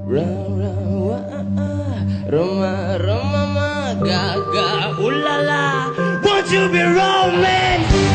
Roma, Roma, Gaga, ooh la la. Won't you be romance?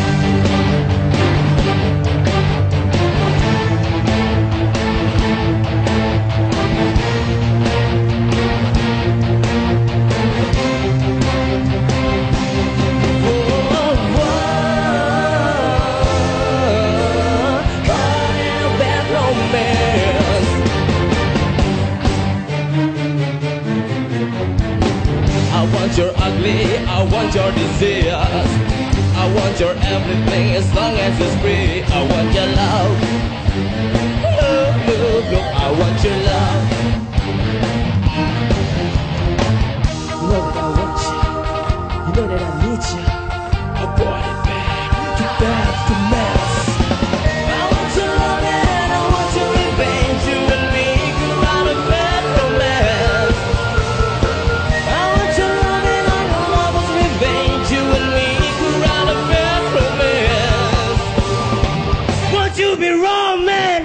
I want your ugly, I want your disease, I want your everything as long as it's free. I want your love, love, love, love. I want your love. You know that I want you, you know that I need you. I want it back, too bad, too mess. I want your love and I want your revenge. You and me could write a bad romance. I want your love and all your lover's revenge. You and me could write a bad romance. Won't you be romance?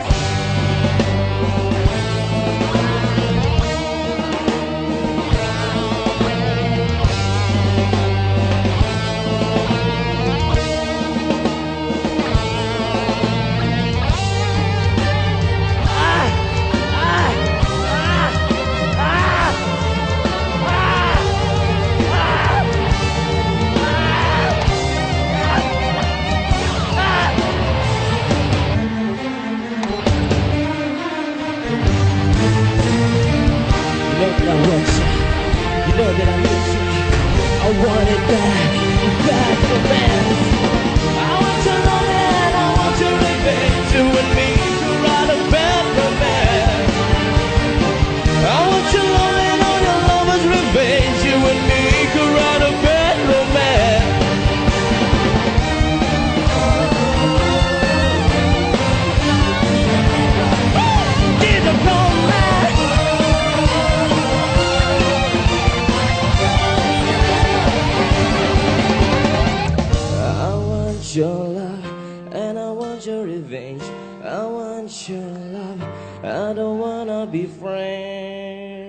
You know that I want you, you know that I need you. I want it back, back romance. I want your love and I want your revenge. You and me to write a bad romance. I want your love and all your lovers' revenge. You and me could write a bad romance. It's a romance. I want your love and I want your revenge. I want your love, I don't wanna be friends.